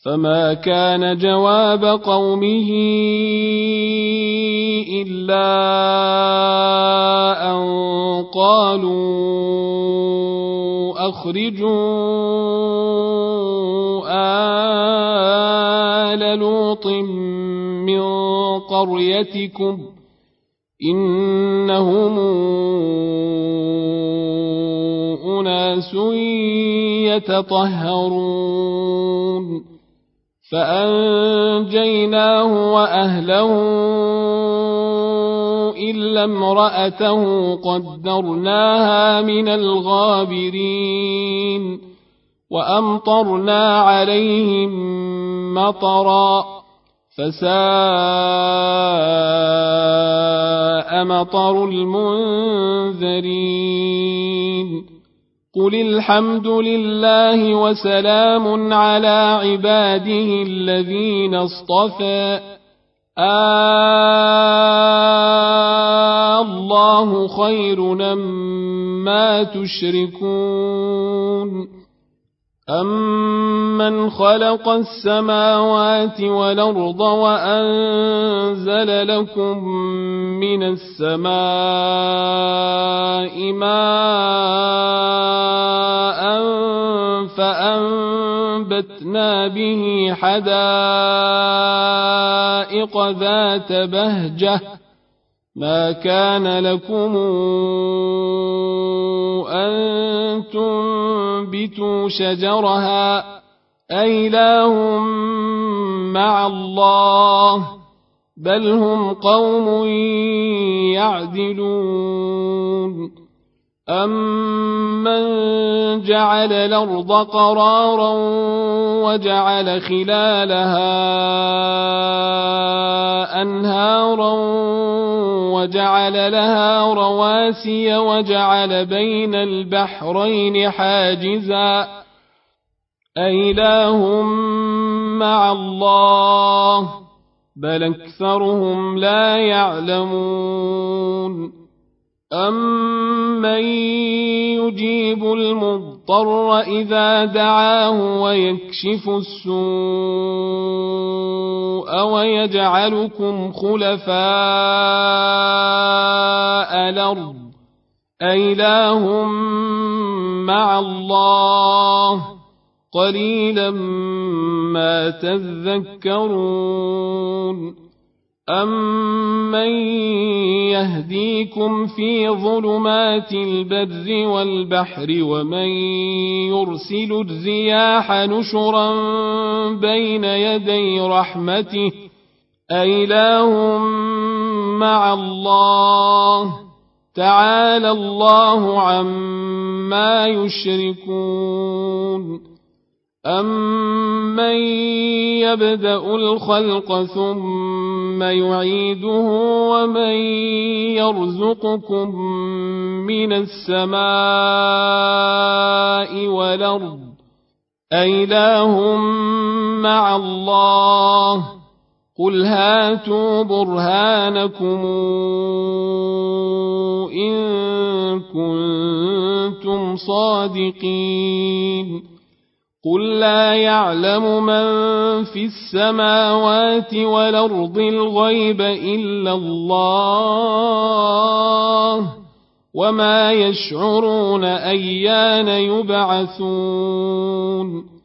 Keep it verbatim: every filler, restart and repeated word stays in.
فما كان جواب قومه إلا أن قالوا أخرجوا آل لوط من قريتكم إنهم أناس يتطهرون فأنجيناه وأهله إلا امرأته قدرناها من الغابرين وأمطرنا عليهم مطرا فساء مطر المنذرين قل الحمد لله وسلام على عباده الذين اصطفى آه الله خير مما تشركون أمن خلق السماوات والأرض وأنزل لكم من السماء ماء فأنبتنا به حدائق ذات بهجة ما كان لكم أن تنبتوا شجرها أإله مع الله بل هم قوم يعدلون أمن جعل الأرض قرارا وجعل خلالها أنهارا وجعل لها رواسي وجعل بين البحرين حاجزا أإله مع الله بل أكثرهم لا يعلمون أمن يجيب المضطر إذا دعاه ويكشف السوء ويجعلكم خلفاء الأرض أإله مع الله قليلا ما تذكرون أمن يهديكم في ظلمات البر والبحر ومن يرسل الرياح نشرا بين يدي رحمته أإله مع الله تعالى الله عما يشركون أمن يبدأ الخلق ثم يعيده ومن يرزقكم من السماء والأرض أإله مع الله قل هاتوا برهانكم إن كنتم صادقين قل لا يعلم من في السماوات والأرض الغيب إلا الله وما يشعرون أيان يبعثون